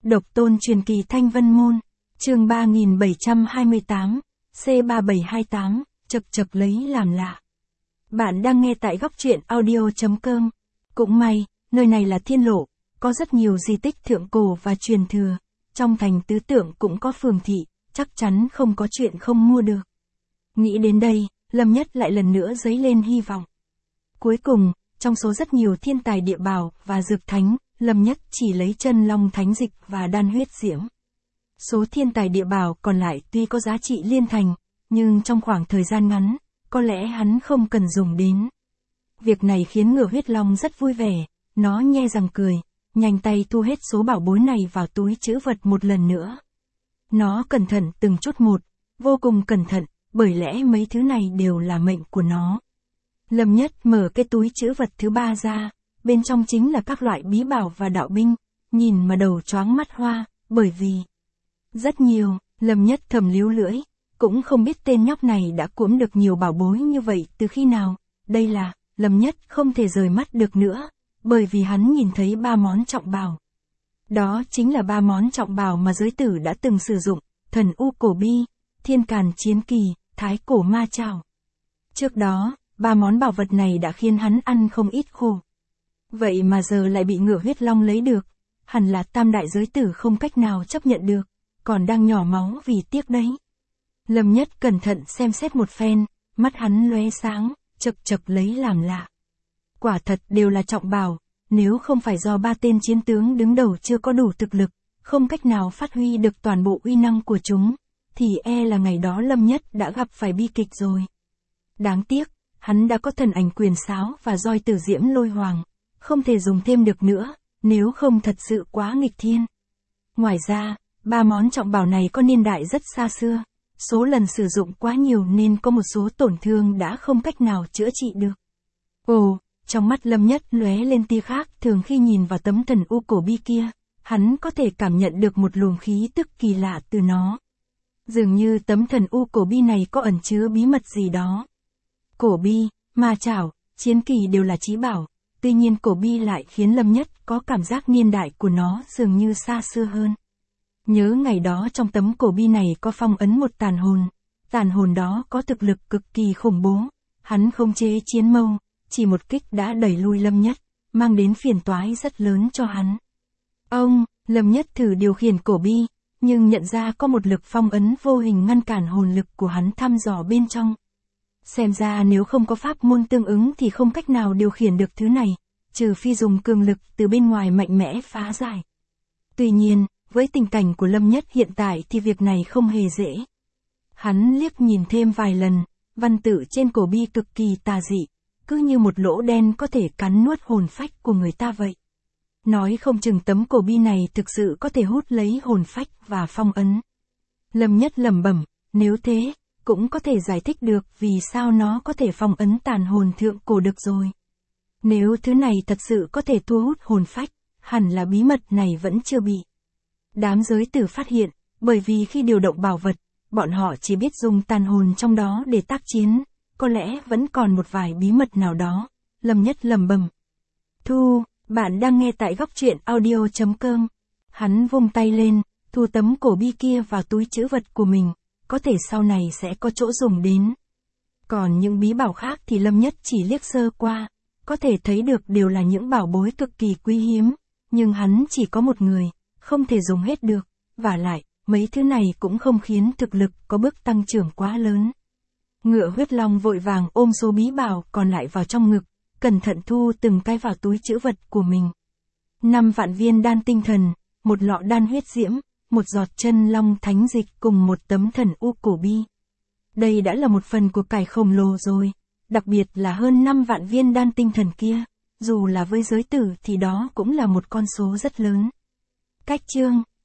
Độc tôn truyền kỳ Thanh Vân Môn, chương 3728, C3728, chật chật lấy làm lạ. Bạn đang nghe tại góc truyện audio.com. Cũng may, nơi này là thiên lộ, có rất nhiều di tích thượng cổ và truyền thừa, trong thành tứ tượng cũng có phường thị, chắc chắn không có chuyện không mua được. Nghĩ đến đây, Lâm Nhất lại lần nữa dấy lên hy vọng. Cuối cùng, trong số rất nhiều thiên tài địa bảo và dược thánh, Lâm Nhất chỉ lấy chân long thánh dịch và đan huyết diễm. Số thiên tài địa bảo còn lại tuy có giá trị liên thành, nhưng trong khoảng thời gian ngắn, có lẽ hắn không cần dùng đến. Việc này khiến Ngựa Huyết Long rất vui vẻ, nó nhe răng cười, nhanh tay thu hết số bảo bối này vào túi trữ vật một lần nữa. Nó cẩn thận từng chút một, vô cùng cẩn thận, bởi lẽ mấy thứ này đều là mệnh của nó. Lâm Nhất mở cái túi trữ vật thứ ba ra, bên trong chính là các loại bí bảo và đạo binh, nhìn mà đầu choáng mắt hoa, bởi vì rất nhiều. Lâm Nhất thầm líu lưỡi, cũng không biết tên nhóc này đã cuỗm được nhiều bảo bối như vậy từ khi nào. Đây là, Lâm Nhất không thể rời mắt được nữa, bởi vì hắn nhìn thấy 3 món trọng bảo. Đó chính là 3 món trọng bảo mà giới tử đã từng sử dụng, thần u cổ bi, thiên càn chiến kỳ, thái cổ ma trảo. Trước đó, 3 món bảo vật này đã khiến hắn ăn không ít khổ. Vậy mà giờ lại bị Ngựa Huyết Long lấy được, hẳn là tam đại giới tử không cách nào chấp nhận được, còn đang nhỏ máu vì tiếc đấy. Lâm Nhất cẩn thận xem xét một phen, mắt hắn lóe sáng, chật chật lấy làm lạ. Quả thật đều là trọng bảo, nếu không phải do 3 tên chiến tướng đứng đầu chưa có đủ thực lực, không cách nào phát huy được toàn bộ uy năng của chúng, thì e là ngày đó Lâm Nhất đã gặp phải bi kịch rồi. Đáng tiếc, hắn đã có thần ảnh quyền sáo và roi tử diễm lôi hoàng, không thể dùng thêm được nữa, nếu không thật sự quá nghịch thiên. Ngoài ra, 3 món trọng bảo này có niên đại rất xa xưa, số lần sử dụng quá nhiều nên có một số tổn thương đã không cách nào chữa trị được. Ồ, trong mắt Lâm Nhất lóe lên tia khác thường khi nhìn vào tấm thần u cổ bi kia, hắn có thể cảm nhận được một luồng khí tức kỳ lạ từ nó. Dường như tấm thần u cổ bi này có ẩn chứa bí mật gì đó. Cổ bi, ma trảo, chiến kỳ đều là chí bảo, tuy nhiên cổ bi lại khiến Lâm Nhất có cảm giác niên đại của nó dường như xa xưa hơn. Nhớ ngày đó trong tấm cổ bi này có phong ấn một tàn hồn đó có thực lực cực kỳ khủng bố, hắn không chế chiến mâu, chỉ một kích đã đẩy lui Lâm Nhất, mang đến phiền toái rất lớn cho hắn. Lâm Nhất thử điều khiển cổ bi, nhưng nhận ra có một lực phong ấn vô hình ngăn cản hồn lực của hắn thăm dò bên trong. Xem ra nếu không có pháp môn tương ứng thì không cách nào điều khiển được thứ này, trừ phi dùng cường lực từ bên ngoài mạnh mẽ phá giải. Tuy nhiên, với tình cảnh của Lâm Nhất hiện tại thì việc này không hề dễ. Hắn liếc nhìn thêm vài lần, văn tự trên cổ bi cực kỳ tà dị, cứ như một lỗ đen có thể cắn nuốt hồn phách của người ta vậy. Nói không chừng tấm cổ bi này thực sự có thể hút lấy hồn phách và phong ấn. Lâm Nhất lẩm bẩm, nếu thế, cũng có thể giải thích được vì sao nó có thể phong ấn tàn hồn thượng cổ được rồi. Nếu thứ này thật sự có thể thu hút hồn phách, hẳn là bí mật này vẫn chưa bị đám giới tử phát hiện, bởi vì khi điều động bảo vật, bọn họ chỉ biết dùng tàn hồn trong đó để tác chiến, có lẽ vẫn còn một vài bí mật nào đó. Lâm Nhất lẩm bẩm. Bạn đang nghe tại góc truyện audio.com. Hắn vung tay lên, thu tấm cổ bi kia vào túi trữ vật của mình, có thể sau này sẽ có chỗ dùng đến. Còn những bí bảo khác thì Lâm Nhất chỉ liếc sơ qua, có thể thấy được đều là những bảo bối cực kỳ quý hiếm, nhưng hắn chỉ có một người, không thể dùng hết được, vả lại, mấy thứ này cũng không khiến thực lực có bước tăng trưởng quá lớn. Ngựa Huyết Long vội vàng ôm số bí bảo còn lại vào trong ngực, cẩn thận thu từng cái vào túi trữ vật của mình. 5 vạn viên đan tinh thần, một lọ đan huyết diễm, một giọt chân long thánh dịch cùng một tấm thần u cổ bi. Đây đã là một phần của cải khổng lồ rồi, đặc biệt là hơn 5 vạn viên đan tinh thần kia, dù là với giới tử thì đó cũng là một con số rất lớn. Cách chương